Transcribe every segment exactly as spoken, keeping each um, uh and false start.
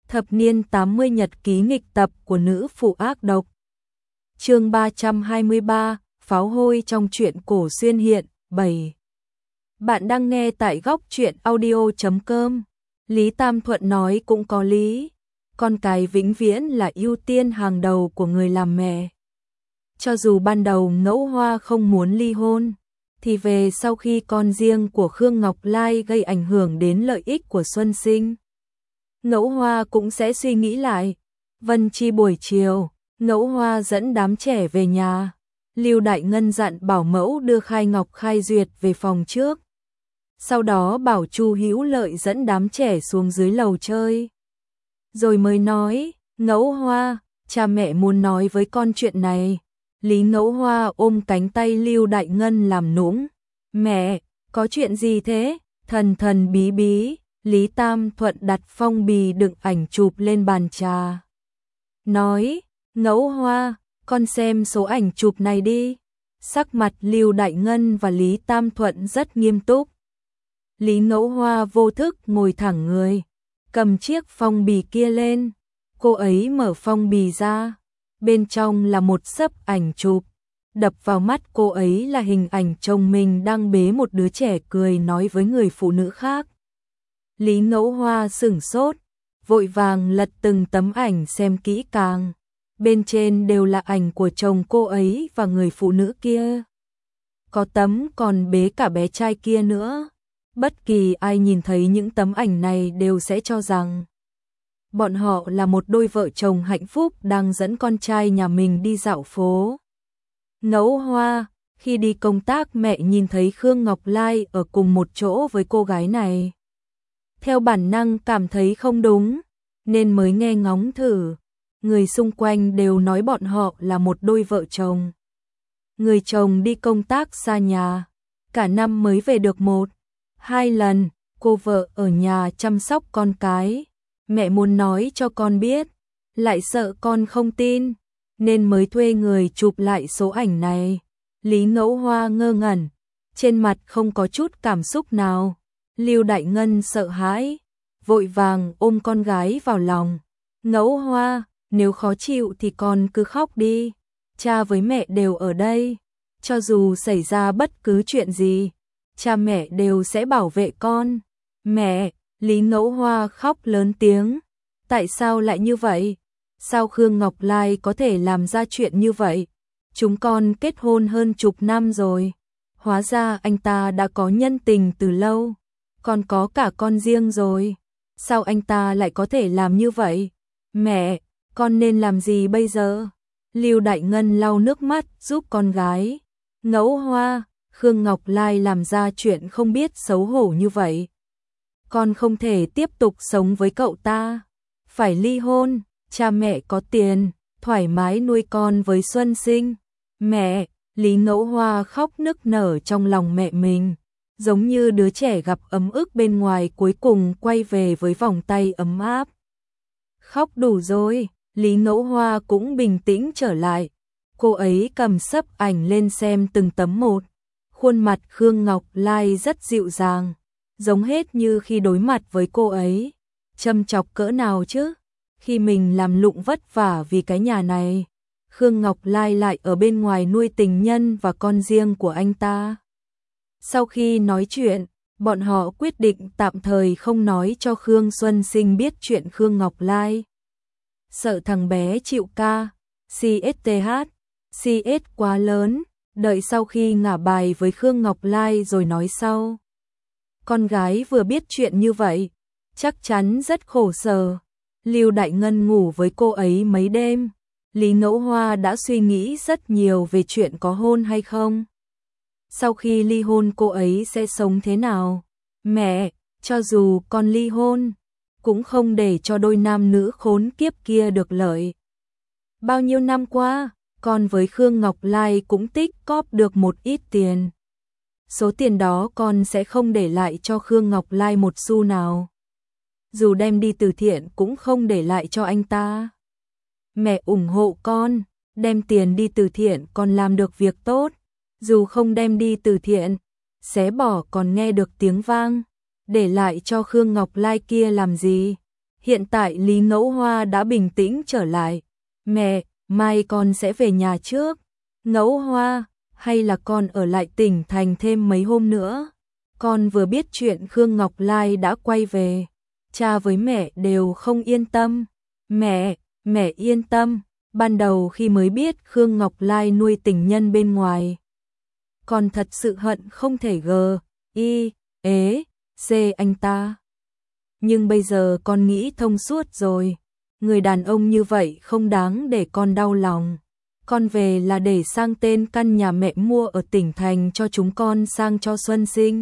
Thập niên tám mươi nhật ký nghịch tập của nữ phụ ác độc. Chương ba trăm hai mươi ba, pháo hôi trong truyện cổ xuyên hiện, bảy. Bạn đang nghe tại góc truyện audio chấm com. Lý Tam Thuận nói cũng có lý. Con cái vĩnh viễn là ưu tiên hàng đầu của người làm mẹ. Cho dù ban đầu Ngẫu Hoa không muốn ly hôn, thì về sau khi con riêng của Khương Ngọc Lai gây ảnh hưởng đến lợi ích của Xuân Sinh, Ngẫu Hoa cũng sẽ suy nghĩ lại. Vân Chi buổi chiều, Ngẫu Hoa dẫn đám trẻ về nhà. Lưu Đại Ngân dặn bảo mẫu đưa Khai Ngọc Khai Duyệt về phòng trước. Sau đó bảo Chu Hữu Lợi dẫn đám trẻ xuống dưới lầu chơi. Rồi mới nói, Ngẫu Hoa, cha mẹ muốn nói với con chuyện này. Lý Ngẫu Hoa ôm cánh tay Lưu Đại Ngân làm nũng. Mẹ, có chuyện gì thế? Thần thần bí bí. Lý Tam Thuận đặt phong bì đựng ảnh chụp lên bàn trà. Nói, Ngẫu Hoa, con xem số ảnh chụp này đi. Sắc mặt Lưu Đại Ngân và Lý Tam Thuận rất nghiêm túc. Lý Ngẫu Hoa vô thức ngồi thẳng người, cầm chiếc phong bì kia lên. Cô ấy mở phong bì ra. Bên trong là một xấp ảnh chụp. Đập vào mắt cô ấy là hình ảnh chồng mình đang bế một đứa trẻ cười nói với người phụ nữ khác. Lý Ngẫu Hoa sửng sốt, vội vàng lật từng tấm ảnh xem kỹ càng. Bên trên đều là ảnh của chồng cô ấy và người phụ nữ kia. Có tấm còn bế cả bé trai kia nữa. Bất kỳ ai nhìn thấy những tấm ảnh này đều sẽ cho rằng bọn họ là một đôi vợ chồng hạnh phúc đang dẫn con trai nhà mình đi dạo phố. Ngẫu Hoa, khi đi công tác mẹ nhìn thấy Khương Ngọc Lai ở cùng một chỗ với cô gái này. Theo bản năng cảm thấy không đúng, nên mới nghe ngóng thử. Người xung quanh đều nói bọn họ là một đôi vợ chồng. Người chồng đi công tác xa nhà, cả năm mới về được một, hai lần, cô vợ ở nhà chăm sóc con cái. Mẹ muốn nói cho con biết, lại sợ con không tin, nên mới thuê người chụp lại số ảnh này. Lý Ngẫu Hoa ngơ ngẩn, trên mặt không có chút cảm xúc nào. Lưu Đại Ngân sợ hãi, vội vàng ôm con gái vào lòng. Ngẫu Hoa, nếu khó chịu thì con cứ khóc đi. Cha với mẹ đều ở đây. Cho dù xảy ra bất cứ chuyện gì, cha mẹ đều sẽ bảo vệ con. Mẹ, Lý Ngẫu Hoa khóc lớn tiếng. Tại sao lại như vậy? Sao Khương Ngọc Lai có thể làm ra chuyện như vậy? Chúng con kết hôn hơn chục năm rồi. Hóa ra anh ta đã có nhân tình từ lâu. Con có cả con riêng rồi. Sao anh ta lại có thể làm như vậy? Mẹ, con nên làm gì bây giờ? Lưu Đại Ngân lau nước mắt giúp con gái. Ngẫu Hoa, Khương Ngọc Lai làm ra chuyện không biết xấu hổ như vậy. Con không thể tiếp tục sống với cậu ta. Phải ly hôn, cha mẹ có tiền, thoải mái nuôi con với Xuân Sinh. Mẹ, Lý Ngẫu Hoa khóc nức nở trong lòng mẹ mình. Giống như đứa trẻ gặp ấm ức bên ngoài cuối cùng quay về với vòng tay ấm áp. Khóc đủ rồi, Lý Ngẫu Hoa cũng bình tĩnh trở lại. Cô ấy cầm xấp ảnh lên xem từng tấm một. Khuôn mặt Khương Ngọc Lai rất dịu dàng, giống hết như khi đối mặt với cô ấy. Châm chọc cỡ nào chứ? Khi mình làm lụng vất vả vì cái nhà này, Khương Ngọc Lai lại ở bên ngoài nuôi tình nhân và con riêng của anh ta. Sau khi nói chuyện, bọn họ quyết định tạm thời không nói cho Khương Xuân Sinh biết chuyện Khương Ngọc Lai. Sợ thằng bé chịu ca, xê ét tê hát, xê ét quá lớn, đợi sau khi ngả bài với Khương Ngọc Lai rồi nói sau. Con gái vừa biết chuyện như vậy, chắc chắn rất khổ sở. Lưu Đại Ngân ngủ với cô ấy mấy đêm. Lý Ngẫu Hoa đã suy nghĩ rất nhiều về chuyện có hôn hay không. Sau khi ly hôn cô ấy sẽ sống thế nào? Mẹ, cho dù con ly hôn, cũng không để cho đôi nam nữ khốn kiếp kia được lợi. Bao nhiêu năm qua, con với Khương Ngọc Lai cũng tích cóp được một ít tiền. Số tiền đó con sẽ không để lại cho Khương Ngọc Lai một xu nào. Dù đem đi từ thiện cũng không để lại cho anh ta. Mẹ ủng hộ con, đem tiền đi từ thiện còn làm được việc tốt. Dù không đem đi từ thiện, xé bỏ còn nghe được tiếng vang. Để lại cho Khương Ngọc Lai kia làm gì? Hiện tại Lý Ngẫu Hoa đã bình tĩnh trở lại. Mẹ, mai con sẽ về nhà trước. Ngẫu Hoa, hay là con ở lại tỉnh thành thêm mấy hôm nữa? Con vừa biết chuyện Khương Ngọc Lai đã quay về. Cha với mẹ đều không yên tâm. Mẹ, mẹ yên tâm. Ban đầu khi mới biết Khương Ngọc Lai nuôi tình nhân bên ngoài, con thật sự hận không thể gờ, y, ế, xê anh ta. Nhưng bây giờ con nghĩ thông suốt rồi. Người đàn ông như vậy không đáng để con đau lòng. Con về là để sang tên căn nhà mẹ mua ở tỉnh thành cho chúng con sang cho Xuân Sinh.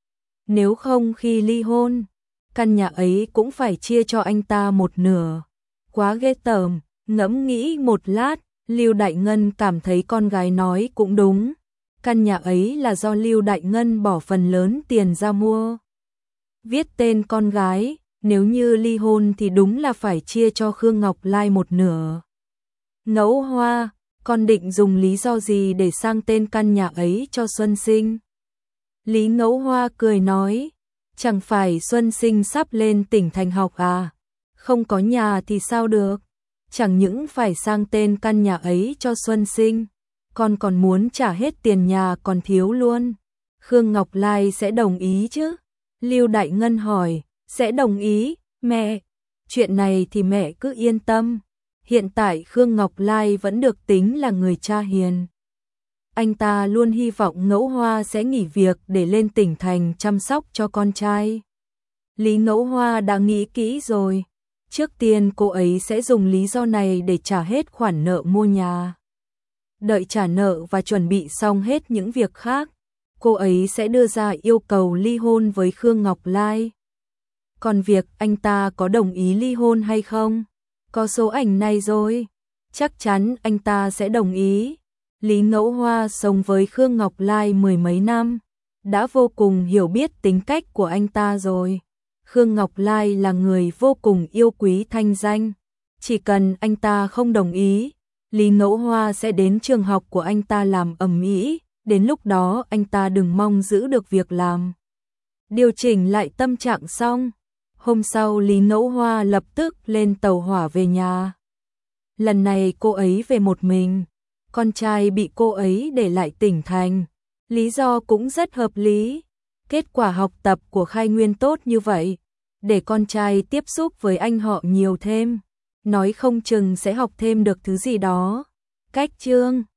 Nếu không khi ly hôn, căn nhà ấy cũng phải chia cho anh ta một nửa. Quá ghê tởm. Ngẫm nghĩ một lát, Lưu Đại Ngân cảm thấy con gái nói cũng đúng. Căn nhà ấy là do Lưu Đại Ngân bỏ phần lớn tiền ra mua. Viết tên con gái, nếu như ly hôn thì đúng là phải chia cho Khương Ngọc Lai một nửa. Ngẫu Hoa, con định dùng lý do gì để sang tên căn nhà ấy cho Xuân Sinh? Lý Ngẫu Hoa cười nói, chẳng phải Xuân Sinh sắp lên tỉnh thành học à? Không có nhà thì sao được? Chẳng những phải sang tên căn nhà ấy cho Xuân Sinh, con còn muốn trả hết tiền nhà còn thiếu luôn. Khương Ngọc Lai sẽ đồng ý chứ? Lưu Đại Ngân hỏi, sẽ đồng ý, mẹ. Chuyện này thì mẹ cứ yên tâm. Hiện tại Khương Ngọc Lai vẫn được tính là người cha hiền. Anh ta luôn hy vọng Ngẫu Hoa sẽ nghỉ việc để lên tỉnh thành chăm sóc cho con trai. Lý Ngẫu Hoa đã nghĩ kỹ rồi. Trước tiên cô ấy sẽ dùng lý do này để trả hết khoản nợ mua nhà. Đợi trả nợ và chuẩn bị xong hết những việc khác, cô ấy sẽ đưa ra yêu cầu ly hôn với Khương Ngọc Lai. Còn việc anh ta có đồng ý ly hôn hay không? Có số ảnh này rồi. Chắc chắn anh ta sẽ đồng ý. Lý Ngẫu Hoa sống với Khương Ngọc Lai mười mấy năm, đã vô cùng hiểu biết tính cách của anh ta rồi. Khương Ngọc Lai là người vô cùng yêu quý thanh danh. Chỉ cần anh ta không đồng ý, Lý Ngẫu Hoa sẽ đến trường học của anh ta làm ầm ĩ, đến lúc đó anh ta đừng mong giữ được việc làm. Điều chỉnh lại tâm trạng xong, hôm sau Lý Ngẫu Hoa lập tức lên tàu hỏa về nhà. Lần này cô ấy về một mình, con trai bị cô ấy để lại tỉnh thành, lý do cũng rất hợp lý. Kết quả học tập của Khai Nguyên tốt như vậy, để con trai tiếp xúc với anh họ nhiều thêm, nói không chừng sẽ học thêm được thứ gì đó. Cách chương